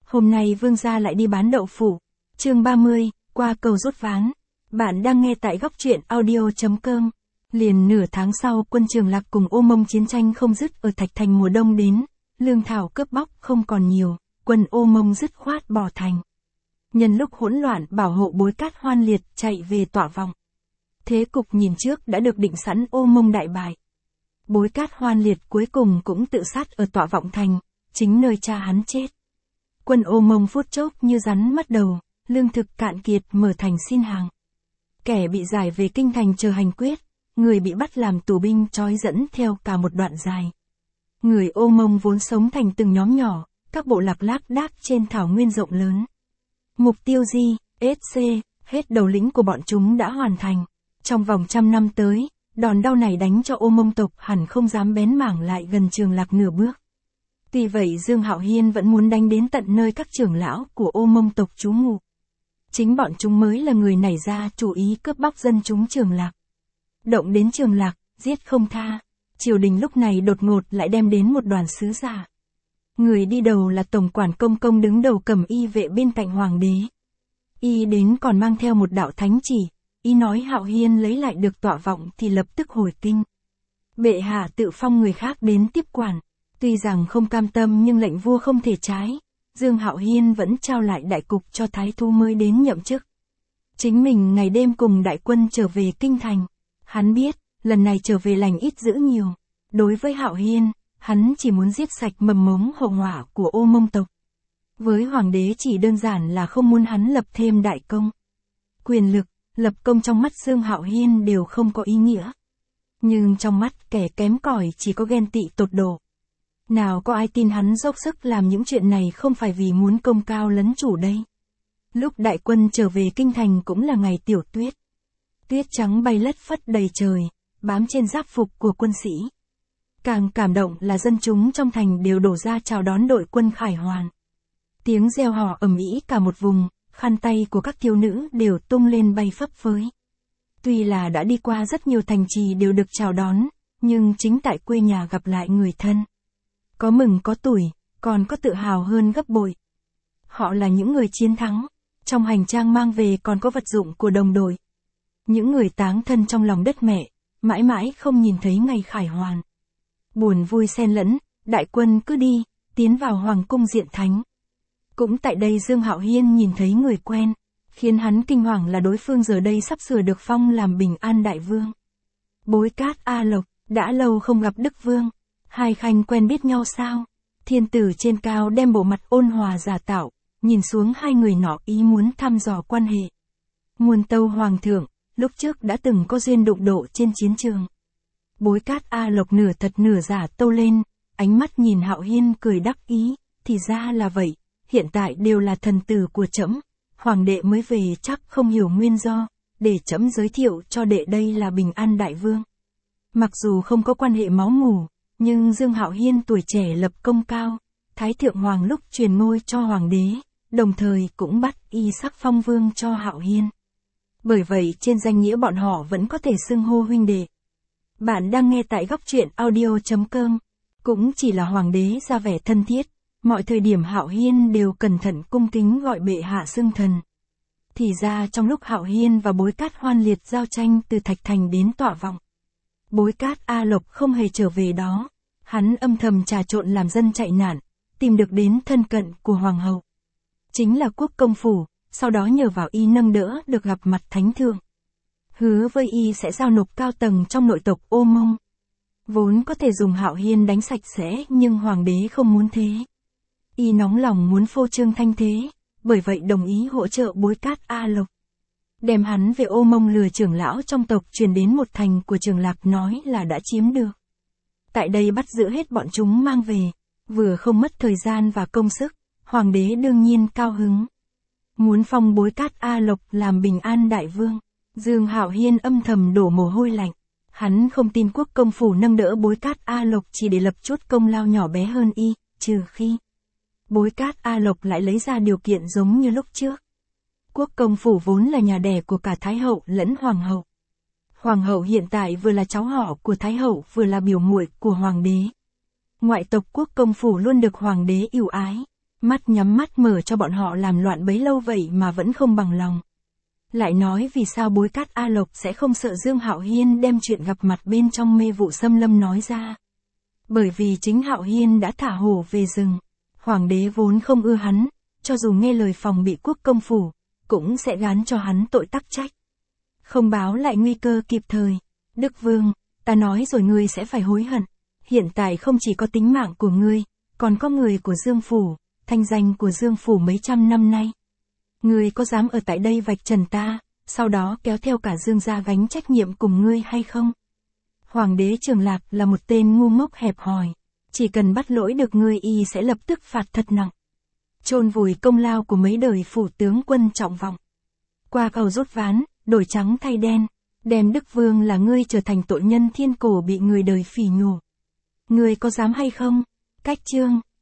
Hôm nay vương gia lại đi bán đậu phụ. Chương 30, qua cầu rút ván. Bạn đang nghe tại góc truyện audio.com. Liền nửa tháng sau, quân Trường Lạc cùng Ô Mông chiến tranh không dứt ở Thạch Thành mùa đông đến, lương thảo cướp bóc không còn nhiều, quân Ô Mông dứt khoát bỏ thành. Nhân lúc hỗn loạn, bảo hộ Bối Cát Hoan Liệt chạy về tọa vọng. Thế cục nhìn trước đã được định sẵn, Ô Mông đại bại. Bối Cát Hoan Liệt cuối cùng cũng tự sát ở tọa vọng thành, chính nơi cha hắn chết. Quân Ô Mông phút chốc như rắn mất đầu, lương thực cạn kiệt, mở thành xin hàng. Kẻ bị giải về kinh thành chờ hành quyết, người bị bắt làm tù binh trói dẫn theo cả một đoạn dài. Người Ô Mông vốn sống thành từng nhóm nhỏ, các bộ lạc lác đác trên thảo nguyên rộng lớn. Mục tiêu Di, SC, hết đầu lĩnh của bọn chúng đã hoàn thành. Trong vòng 100 năm tới, đòn đau này đánh cho Ô Mông tộc hẳn không dám bén mảng lại gần Trường Lạc nửa bước. Tuy vậy Dương Hạo Hiên vẫn muốn đánh đến tận nơi các trưởng lão của Ô Mông tộc trú ngụ. Chính bọn chúng mới là người nảy ra chủ ý cướp bóc dân chúng Trường Lạc. Động đến Trường Lạc, giết không tha. Triều đình lúc này đột ngột lại đem đến một đoàn sứ giả. Người đi đầu là tổng quản Công Công đứng đầu cầm y vệ bên cạnh hoàng đế. Y đến còn mang theo một đạo thánh chỉ. Y nói Hạo Hiên lấy lại được tọa vọng thì lập tức hồi kinh. Bệ hạ tự phong người khác đến tiếp quản. Tuy rằng không cam tâm nhưng lệnh vua không thể trái. Dương Hạo Hiên vẫn trao lại đại cục cho thái thú mới đến nhậm chức. Chính mình ngày đêm cùng đại quân trở về kinh thành. Hắn biết, lần này trở về lành ít dữ nhiều. Đối với Hạo Hiên, hắn chỉ muốn giết sạch mầm mống hậu họa của Ô Mông tộc. Với hoàng đế chỉ đơn giản là không muốn hắn lập thêm đại công. Quyền lực, lập công trong mắt Dương Hạo Hiên đều không có ý nghĩa. Nhưng trong mắt kẻ kém cỏi chỉ có ghen tị tột độ. Nào có ai tin hắn dốc sức làm những chuyện này không phải vì muốn công cao lấn chủ đây. Lúc đại quân trở về kinh thành cũng là ngày tiểu tuyết. Tuyết trắng bay lất phất đầy trời, bám trên giáp phục của quân sĩ. Càng cảm động là dân chúng trong thành đều đổ ra chào đón đội quân khải hoàn. Tiếng reo hò ầm ĩ cả một vùng, khăn tay của các thiếu nữ đều tung lên bay phấp phới. Tuy là đã đi qua rất nhiều thành trì đều được chào đón, nhưng chính tại quê nhà gặp lại người thân. Có mừng có tủi, còn có tự hào hơn gấp bội. Họ là những người chiến thắng, trong hành trang mang về còn có vật dụng của đồng đội. Những người táng thân trong lòng đất mẹ, mãi mãi không nhìn thấy ngày khải hoàn. Buồn vui xen lẫn, đại quân cứ đi, tiến vào hoàng cung diện thánh. Cũng tại đây Dương Hạo Hiên nhìn thấy người quen, khiến hắn kinh hoàng là đối phương giờ đây sắp sửa được phong làm Bình An đại vương. Bối Cát A Lộc, đã lâu không gặp Đức Vương. Hai khanh quen biết nhau sao? Thiên tử trên cao đem bộ mặt ôn hòa giả tạo, nhìn xuống hai người nọ ý muốn thăm dò quan hệ. Muôn tâu hoàng thượng, lúc trước đã từng có duyên đụng độ trên chiến trường. Bối Cát A Lộc nửa thật nửa giả tâu lên, ánh mắt nhìn Hạo Hiên cười đắc ý, thì ra là vậy, hiện tại đều là thần tử của trẫm, hoàng đệ mới về chắc không hiểu nguyên do, để trẫm giới thiệu cho đệ đây là Bình An đại vương. Mặc dù không có quan hệ máu mủ, nhưng Dương Hạo Hiên tuổi trẻ lập công cao, Thái Thượng Hoàng lúc truyền ngôi cho Hoàng đế, đồng thời cũng bắt y sắc phong vương cho Hạo Hiên. Bởi vậy trên danh nghĩa bọn họ vẫn có thể xưng hô huynh đệ. Bạn đang nghe tại góc truyện audio.com, cũng chỉ là Hoàng đế ra vẻ thân thiết, mọi thời điểm Hạo Hiên đều cẩn thận cung kính gọi bệ hạ xưng thần. Thì ra trong lúc Hạo Hiên và Bối Cát Hoan Liệt giao tranh từ Thạch Thành đến tọa vọng, Bối Cát A Lộc không hề trở về đó, hắn âm thầm trà trộn làm dân chạy nạn, tìm được đến thân cận của hoàng hậu. Chính là Quốc công phủ, sau đó nhờ vào y nâng đỡ được gặp mặt thánh thượng. Hứa với y sẽ giao nộp cao tầng trong nội tộc Ô Mông. Vốn có thể dùng Hạo Hiên đánh sạch sẽ nhưng hoàng đế không muốn thế. Y nóng lòng muốn phô trương thanh thế, bởi vậy đồng ý hỗ trợ Bối Cát A Lộc. Đem hắn về Ô Mông lừa trưởng lão trong tộc truyền đến một thành của Trường Lạc nói là đã chiếm được. Tại đây bắt giữ hết bọn chúng mang về, vừa không mất thời gian và công sức, hoàng đế đương nhiên cao hứng. Muốn phong Bối Cát A Lộc làm Bình An đại vương, Dương Hạo Hiên âm thầm đổ mồ hôi lạnh. Hắn không tin Quốc công phủ nâng đỡ Bối Cát A Lộc chỉ để lập chút công lao nhỏ bé hơn y, trừ khi Bối Cát A Lộc lại lấy ra điều kiện giống như lúc trước. Quốc công phủ vốn là nhà đẻ của cả Thái hậu lẫn Hoàng hậu. Hoàng hậu hiện tại vừa là cháu họ của Thái hậu vừa là biểu muội của Hoàng đế. Ngoại tộc Quốc công phủ luôn được Hoàng đế ưu ái. Mắt nhắm mắt mở cho bọn họ làm loạn bấy lâu vậy mà vẫn không bằng lòng. Lại nói vì sao Bối Cát A Lộc sẽ không sợ Dương Hạo Hiên đem chuyện gặp mặt bên trong mê vụ xâm lâm nói ra. Bởi vì chính Hạo Hiên đã thả hổ về rừng. Hoàng đế vốn không ưa hắn, cho dù nghe lời phòng bị quốc công phủ, cũng sẽ gán cho hắn tội tắc trách. Không báo lại nguy cơ kịp thời. Đức Vương, ta nói rồi ngươi sẽ phải hối hận. Hiện tại không chỉ có tính mạng của ngươi, còn có người của Dương Phủ, thanh danh của Dương Phủ mấy trăm năm nay. Ngươi có dám ở tại đây vạch trần ta, sau đó kéo theo cả Dương gia gánh trách nhiệm cùng ngươi hay không? Hoàng đế Trường Lạc là một tên ngu ngốc hẹp hòi. Chỉ cần bắt lỗi được ngươi y sẽ lập tức phạt thật nặng. Chôn vùi công lao của mấy đời phủ tướng quân trọng vọng. Qua cầu rút ván, đổi trắng thay đen. Đem Đức Vương là ngươi trở thành tội nhân thiên cổ bị người đời phỉ nhổ. Ngươi có dám hay không? Cách chương